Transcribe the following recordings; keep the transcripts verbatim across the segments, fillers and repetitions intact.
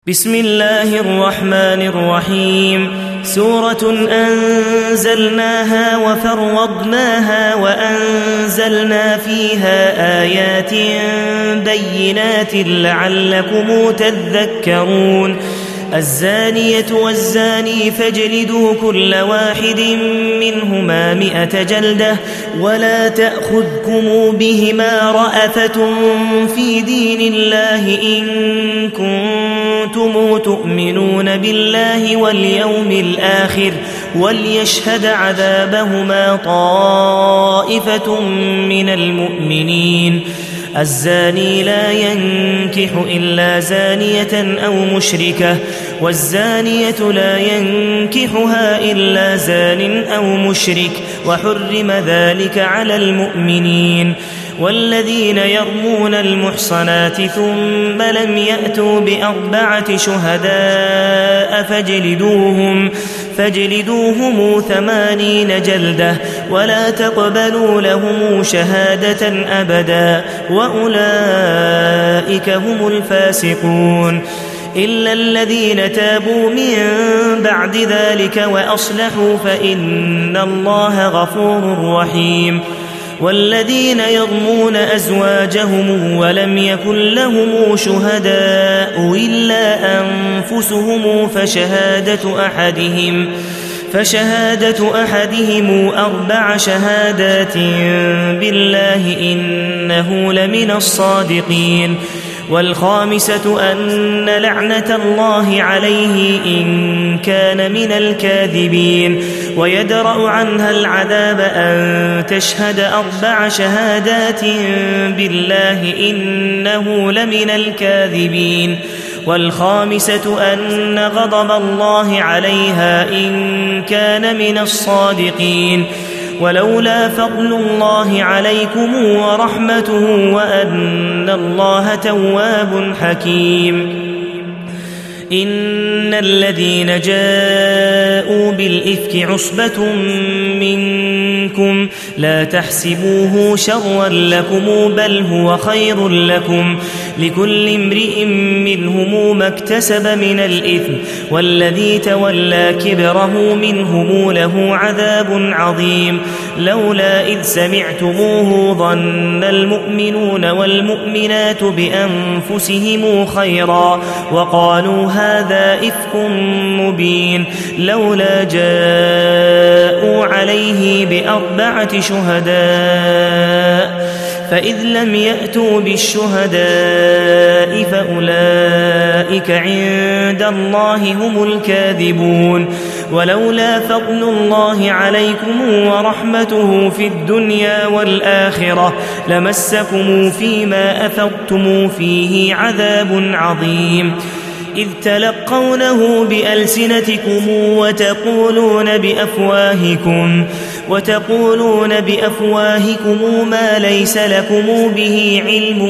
بسم الله الرحمن الرحيم. سورة أنزلناها وفرضناها وأنزلنا فيها آيات بينات لعلكم تذكرون. الزانية والزاني فاجلدوا كل واحد منهما مئة جلدة ولا تأخذكم بهما رأفة في دين الله إن كنتم تؤمنون بالله واليوم الآخر وليشهد عذابهما طائفة من المؤمنين. الزاني لا ينكح إلا زانية أو مشركة والزانية لا ينكحها إلا زان أو مشرك وحرم ذلك على المؤمنين. والذين يرمون المحصنات ثم لم يأتوا بأربعة شهداء فاجلدوهم فاجلدوهم ثمانين جلدة ولا تقبلوا لهم شهادة أبدا وأولئك هم الفاسقون إلا الذين تابوا من بعد ذلك وأصلحوا فإن الله غفور رحيم. والذين يرمون أزواجهم ولم يكن لهم شهداء إلا أنفسهم فشهادة أحدهم فشهادة أحدهم أربع شهادات بالله إنه لمن الصادقين. والخامسة أن لعنة الله عليه إن كان من الكاذبين. ويدرأ عنها العذاب أن تشهد أربع شهادات بالله إنه لمن الكاذبين. والخامسة أن غضب الله عليها إن كان من الصادقين. ولولا فضل الله عليكم ورحمته وأن الله تواب حكيم. إن الذين جاءوا بالإفك عصبة منكم لا تحسبوه شرا لكم بل هو خير لكم لكل امرئ منهم ما اكتسب من الإثم والذي تولى كبره منهم له عذاب عظيم. لولا إذ سمعتموه ظن المؤمنون والمؤمنات بأنفسهم خيرا وقالوا هذا إفك مبين. لولا جاءوا عليه بأربعة شهداء فإذ لم يأتوا بالشهداء فأولئك عند الله هم الكاذبون. ولولا فضل الله عليكم ورحمته في الدنيا والآخرة لمسكم فيما أفضتم فيه عذاب عظيم. إذ تلقونه بألسنتكم وتقولون بأفواهكم وتقولون بأفواهكم ما ليس لكم به علم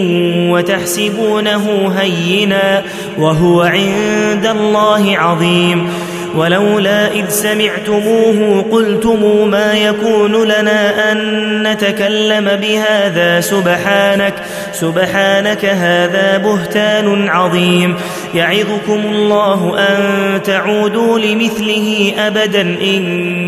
وتحسبونه هينا وهو عند الله عظيم. ولولا إذ سمعتموه قلتم ما يكون لنا أن نتكلم بهذا سبحانك سبحانك هذا بهتان عظيم. يعظكم الله أن تعودوا لمثله أبدا إن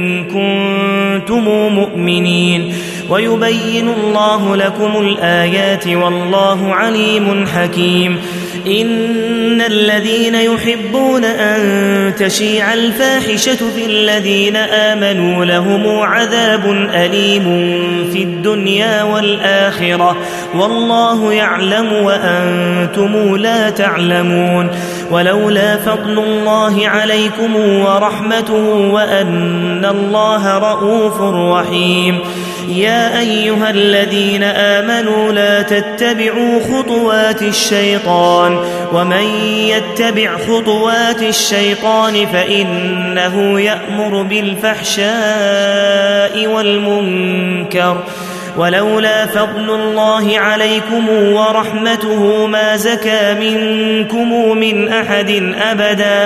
كنتم مؤمنين. ويبين الله لكم الآيات والله عليم حكيم. إن الذين يحبون أن تشيع الفاحشة في الذين آمنوا لهم عذاب أليم في الدنيا والآخرة والله يعلم وأنتم لا تعلمون. ولولا فضل الله عليكم ورحمته وأن الله رؤوف رحيم. يا أيها الذين آمنوا لا تتبعوا خطوات الشيطان ومن يتبع خطوات الشيطان فإنه يأمر بالفحشاء والمنكر. ولولا فضل الله عليكم ورحمته ما زكى منكم من أحد أبدا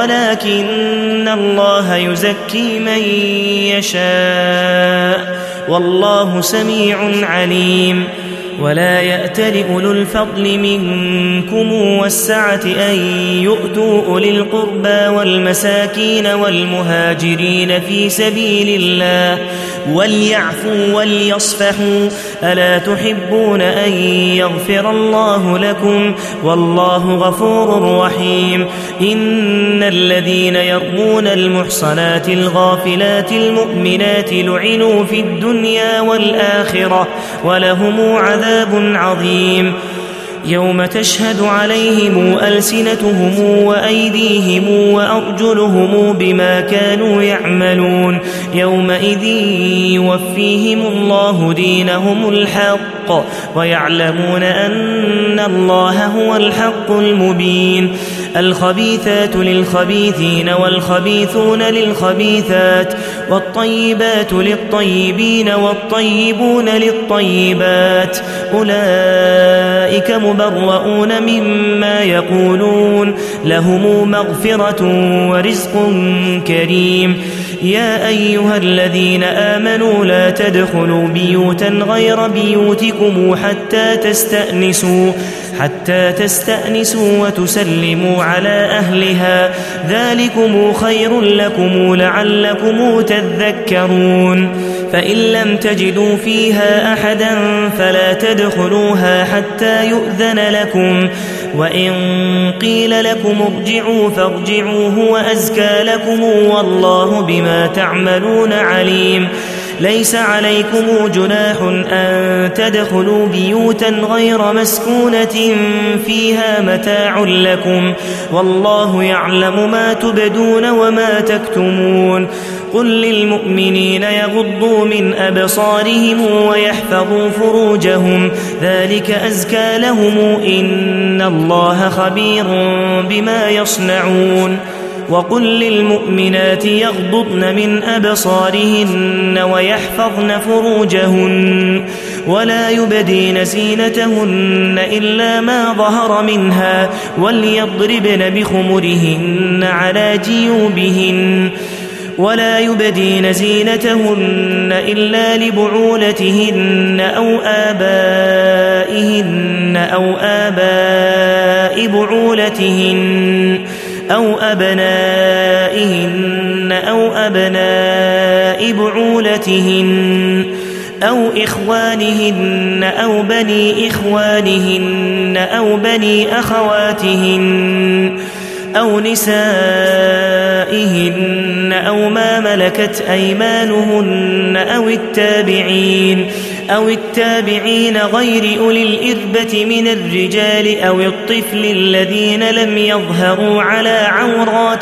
ولكن الله يزكي من يشاء والله سميع عليم. ولا يأتل أولو الفضل منكم والسعة أن يؤتوا أولي القربى والمساكين والمهاجرين في سبيل الله وليعفوا وليصفحوا ألا تحبون أن يغفر الله لكم والله غفور رحيم إن الذين يرمون المحصنات الغافلات المؤمنات لعنوا في الدنيا والآخرة ولهم عذاب عظيم يوم تشهد عليهم ألسنتهم وأيديهم وأرجلهم بما كانوا يعملون يومئذ يوفيهم الله دينهم الحق ويعلمون أن الله هو الحق المبين الخبيثات للخبيثين والخبيثون للخبيثات والطيبات للطيبين والطيبون للطيبات أولئك مبرؤون مما يقولون لهم مغفرة ورزق كريم يا أيها الذين آمنوا لا تدخلوا بيوتا غير بيوتكم حتى تستأنسوا حتى تستأنسوا وتسلموا على أهلها ذلكم خير لكم لعلكم تذكرون فإن لم تجدوا فيها أحدا فلا تدخلوها حتى يؤذن لكم وإن قيل لكم ارجعوا فارجعوا هو أزكى لكم والله بما تعملون عليم ليس عليكم جناح أن تدخلوا بيوتا غير مسكونة فيها متاع لكم والله يعلم ما تبدون وما تكتمون قل للمؤمنين يغضوا من أبصارهم ويحفظوا فروجهم ذلك أزكى لهم إن الله خبير بما يصنعون وقل للمؤمنات يغضضن من أبصارهن ويحفظن فروجهن ولا يبدين زينتهن إلا ما ظهر منها وليضربن بخمرهن على جيوبهن ولا يبدين زينتهن إلا لبعولتهن أو آبائهن أو آباء بعولتهن أو أبنائهن أو أبناء بعولتهن أو إخوانهن أو بني إخوانهن أو بني أخواتهن أو نسائهن أو ما ملكت أيمانهن أو التابعين أو التابعين غير أولي الإربة من الرجال أو الطفل الذين لم يظهروا على عورات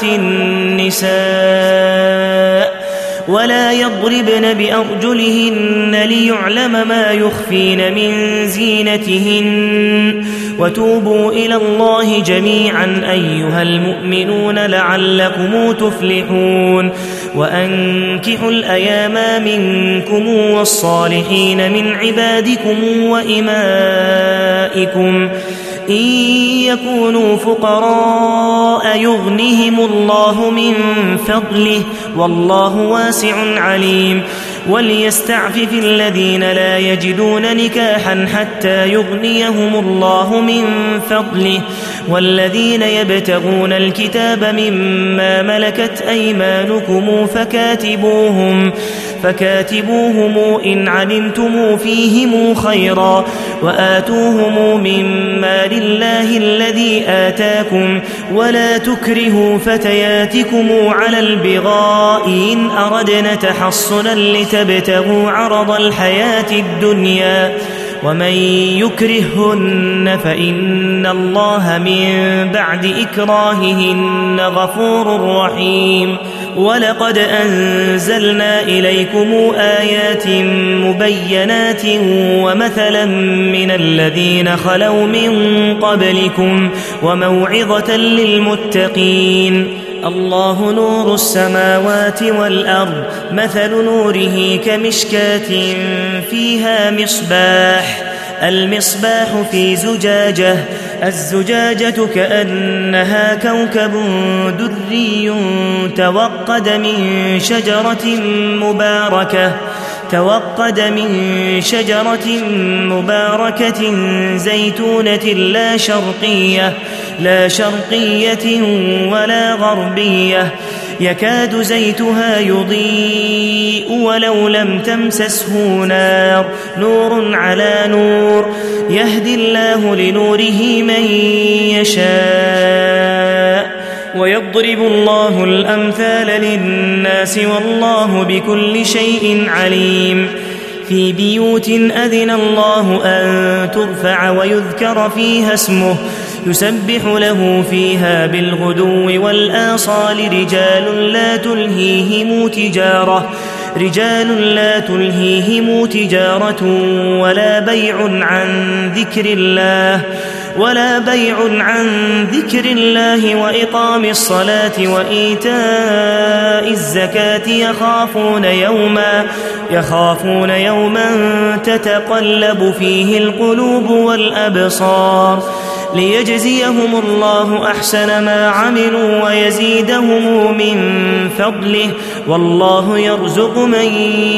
النساء ولا يضربن بأرجلهن ليعلم ما يخفين من زينتهن وتوبوا إلى الله جميعا أيها المؤمنون لعلكم تفلحون وأنكحوا الأيام منكم والصالحين من عبادكم وإمائكم إن يكونوا فقراء يغنهم الله من فضله والله واسع عليم وليستعفف الذين لا يجدون نكاحا حتى يغنيهم الله من فضله والذين يبتغون الكتاب مما ملكت أيمانكم فكاتبوهم فكاتبوهم إن علمتم فيهم خيرا وآتوهم مما لله الذي آتاكم ولا تكرهوا فتياتكم على البغاء إن أردنا تحصنا لتبتغوا عرض الحياة الدنيا ومن يكرههن فإن الله من بعد إكراههن غفور رحيم ولقد أنزلنا إليكم آيات مبينات ومثلا من الذين خلوا من قبلكم وموعظة للمتقين الله نور السماوات والأرض مثل نوره كمشكاة فيها مصباح المصباح في زجاجة الزجاجة كأنها كوكب دري توقد من شجرة مباركة توقد من شجرة مباركة زيتونة لا شرقية لا شرقية ولا غربية يكاد زيتها يضيء ولو لم تمسسه نار نور على نور يهدي الله لنوره من يشاء ويضرب الله الأمثال للناس والله بكل شيء عليم في بيوت أذن الله أن ترفع ويذكر فيها اسمه يسبح له فيها بالغدو والآصال رجال لا تلهيهم تجارة رجال لا تلهيهم تجارة ولا بيع عن ذكر الله ولا بيع عن ذكر الله وإقام الصلاة وإيتاء الزكاة يخافون يوما يخافون يوما تتقلب فيه القلوب والأبصار ليجزيهم الله أحسن ما عملوا ويزيدهم من فضله والله يرزق من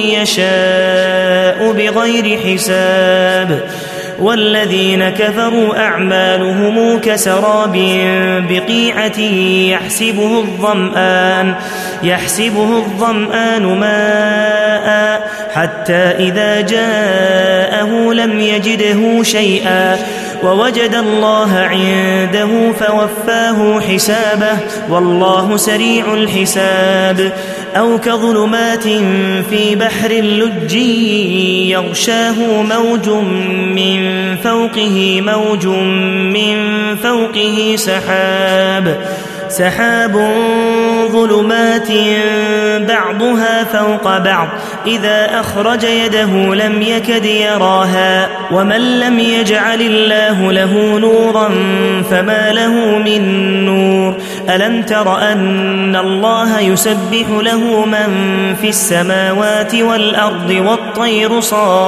يشاء بغير حساب والذين كفروا أعمالهم كسراب بقيعة يحسبه الظمآن يحسبه الظمآن ماء حتى إذا جاءه لم يجده شيئا ووجد الله عنده فوفاه حسابه والله سريع الحساب أو كظلمات في بحر لج يغشاه موج من فوقه موج من فوقه سحاب سحاب ظلمات بعضها فوق بعض إذا أخرج يده لم يكد يراها ومن لم يجعل الله له نورا فما له من نور ألم تر أن الله يسبح له من في السماوات والأرض والطير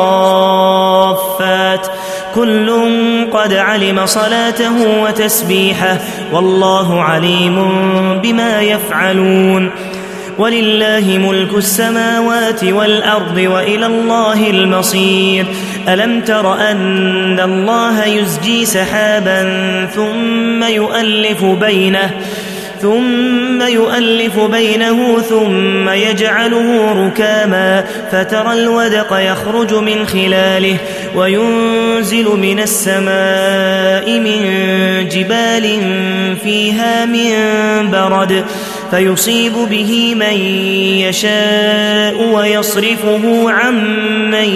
صافات كل قد علم صلاته وتسبيحه والله عليم بما يفعلون ولله ملك السماوات والأرض وإلى الله المصير ألم تر أن الله يزجي سحابا ثم يؤلف بينه ثم يؤلف بينه ثم يجعله ركاما فترى الودق يخرج من خلاله وينزل من السماء من جبال فيها من برد فيصيب به من يشاء ويصرفه عن من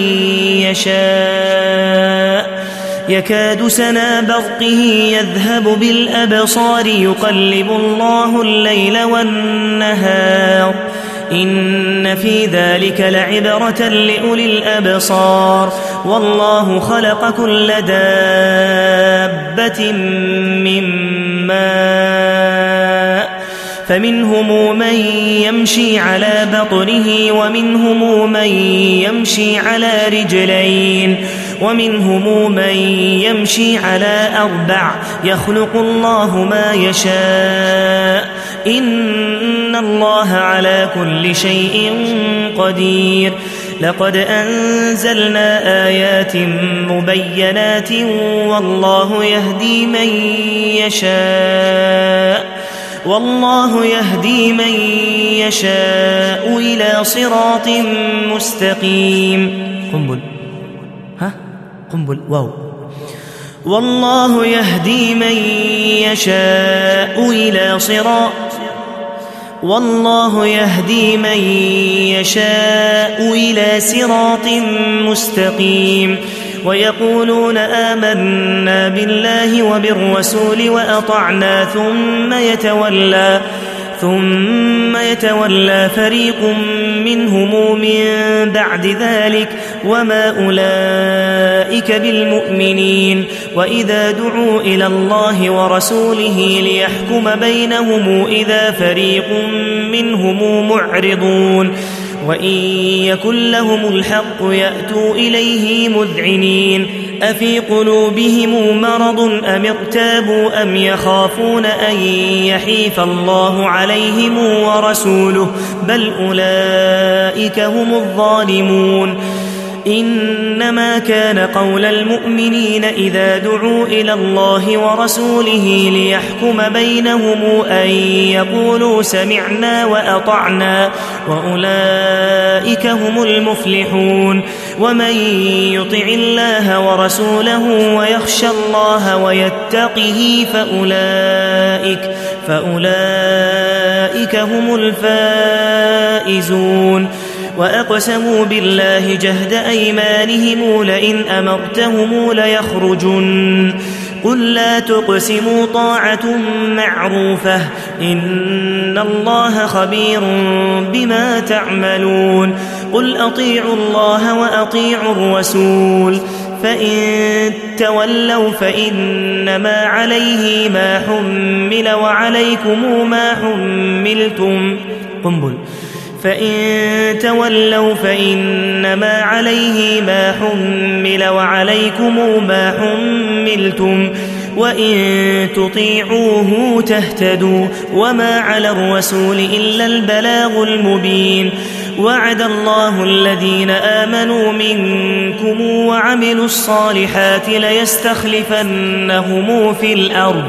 يشاء يكاد سنا برقه يذهب بالأبصار يقلب الله الليل والنهار إن في ذلك لعبرة لأولي الأبصار والله خلق كل دابة من ماء فمنهم من يمشي على بطنه ومنهم من يمشي على رجلين ومنهم من يمشي على أربع يخلق الله ما يشاء إن الله على كل شيء قدير لقد أنزلنا آيات مبينات والله يهدي من يشاء والله يهدي من يشاء إلى صراط مستقيم قنبل ها قنبل واو والله يهدي من يشاء إلى صراط والله يهدي من يشاء إلى صراط مستقيم ويقولون آمنا بالله وبالرسول وأطعنا ثم يتولى ثم يتولى فريق منهم من بعد ذلك وما أولئك بالمؤمنين وإذا دعوا إلى الله ورسوله ليحكم بينهم إذا فريق منهم معرضون وإن يكن لهم الحق يأتوا إليه مذعنين أفي قلوبهم مرض أم ارتابوا أم يخافون أن يحيف الله عليهم ورسوله بل أولئك هم الظالمون إنما كان قول المؤمنين إذا دعوا إلى الله ورسوله ليحكم بينهم أن يقولوا سمعنا وأطعنا وأولئك هم المفلحون ومن يطع الله ورسوله ويخشى الله ويتقه فأولئك, فأولئك هم الفائزون وأقسموا بالله جهد أيمانهم لئن أمرتهم ليخرجن قل لا تقسموا طاعة معروفة إن الله خبير بما تعملون قل أطيعوا الله وأطيعوا الرسول فإن تولوا فإنما عليه ما حمل وعليكم ما حملتم قنبل فإن تولوا فإنما عليه ما حمل وعليكم ما حملتم وإن تطيعوه تهتدوا وما على الرسول إلا البلاغ المبين وعد الله الذين آمنوا منكم وعملوا الصالحات ليستخلفنهم في الأرض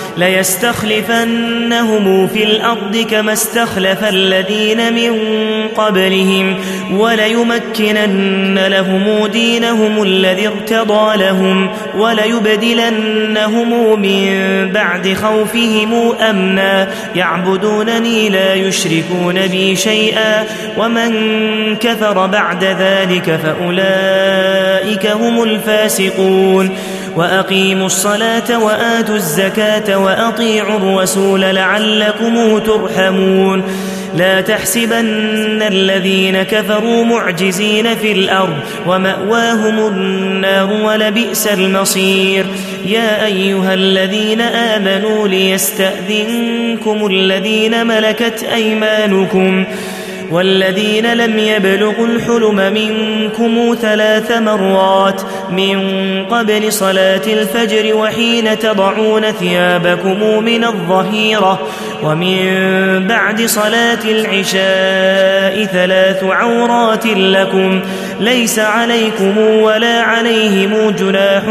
ليستخلفنهم في الأرض كما استخلف الذين من قبلهم وليمكنن لهم دينهم الذي ارتضى لهم وليبدلنهم من بعد خوفهم أمنا يعبدونني لا يشركون بي شيئا ومن كفر بعد ذلك فأولئك هم الفاسقون وأقيموا الصلاة وآتوا الزكاة وأطيعوا الرسول لعلكم ترحمون لا تحسبن الذين كفروا معجزين في الأرض ومأواهم النار ولبئس المصير يا أيها الذين آمنوا ليستأذنكم الذين ملكت أيمانكم والذين لم يبلغوا الحلم منكم ثلاث مرات من قبل صلاة الفجر وحين تضعون ثيابكم من الظهيرة ومن بعد صلاة العشاء ثلاث عورات لكم ليس عليكم ولا عليهم جناح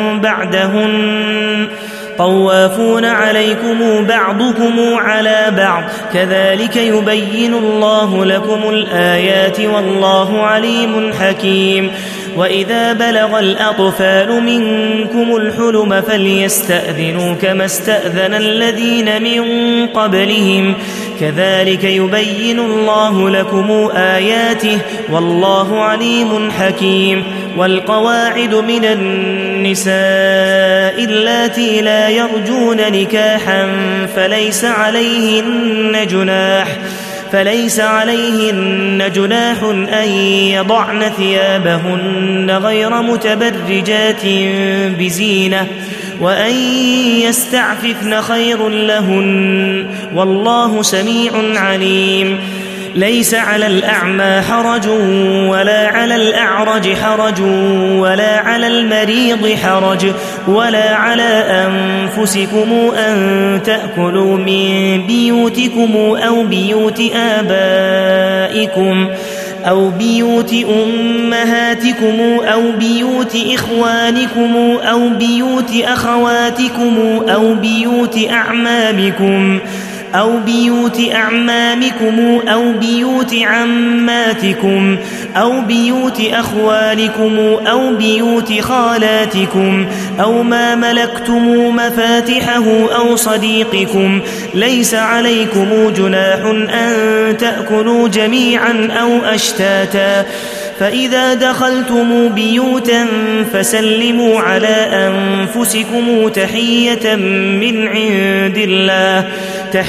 بعدهن طوافون عليكم بعضكم على بعض كذلك يبين الله لكم الآيات والله عليم حكيم وإذا بلغ الأطفال منكم الحلم فليستأذنوا كما استأذن الذين من قبلهم كذلك يبين الله لكم آياته والله عليم حكيم والقواعد من النساء اللاتي لا يرجون نكاحا فليس عليهن جناح فليس عليهن جناح أن يضعن ثيابهن غير متبرجات بزينة وأن يستعففن خير لهن والله سميع عليم ليس على الأعمى حرج ولا على الأعرج حرج ولا على المريض حرج ولا على أنفسكم أن تأكلوا من بيوتكم أو بيوت آبائكم أو بيوت أمهاتكم أو بيوت إخوانكم أو بيوت أخواتكم أو بيوت أعمامكم أو بيوت أعمامكم أو بيوت عماتكم أو بيوت أخوالكم أو بيوت خالاتكم أو ما ملكتم مفاتحه أو صديقكم ليس عليكم جناح أن تأكلوا جميعا أو أشتاتا فإذا دخلتم بيوتا فسلموا على أنفسكم تحية من عند الله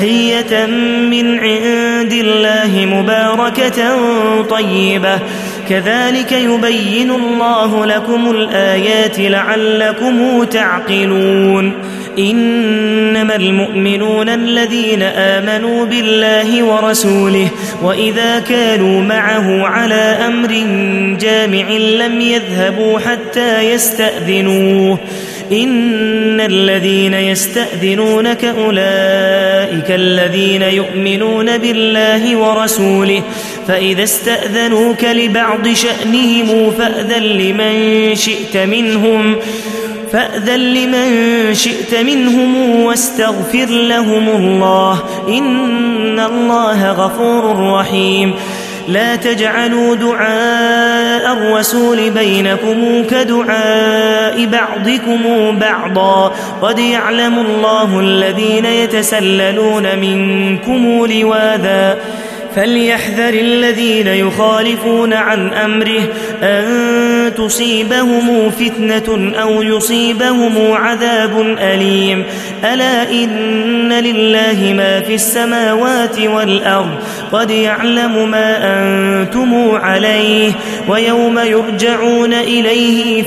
تحية من عند الله مباركة طيبة كذلك يبين الله لكم الآيات لعلكم تعقلون إنما المؤمنون الذين آمنوا بالله ورسوله وإذا كانوا معه على أمر جامع لم يذهبوا حتى يستأذنوه إن الذين يستأذنونك أولئك الذين يؤمنون بالله ورسوله فإذا استأذنوك لبعض شأنهم فأذن لمن شئت منهم فأذن لمن شئت منهم واستغفر لهم الله إن الله غفور رحيم لا تجعلوا دعاء الرسول بينكم كدعاء بعضكم بعضا قد يعلم الله الذين يتسللون منكم لواذا فليحذر الذين يخالفون عن أمره أن تصيبهم فتنة أو يصيبهم عذاب أليم ألا إن لله ما في السماوات والأرض قد يعلم ما أنتم عليه ويوم يرجعون إليه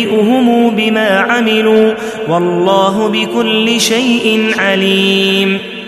فينبئهم بما عملوا والله بكل شيء عليم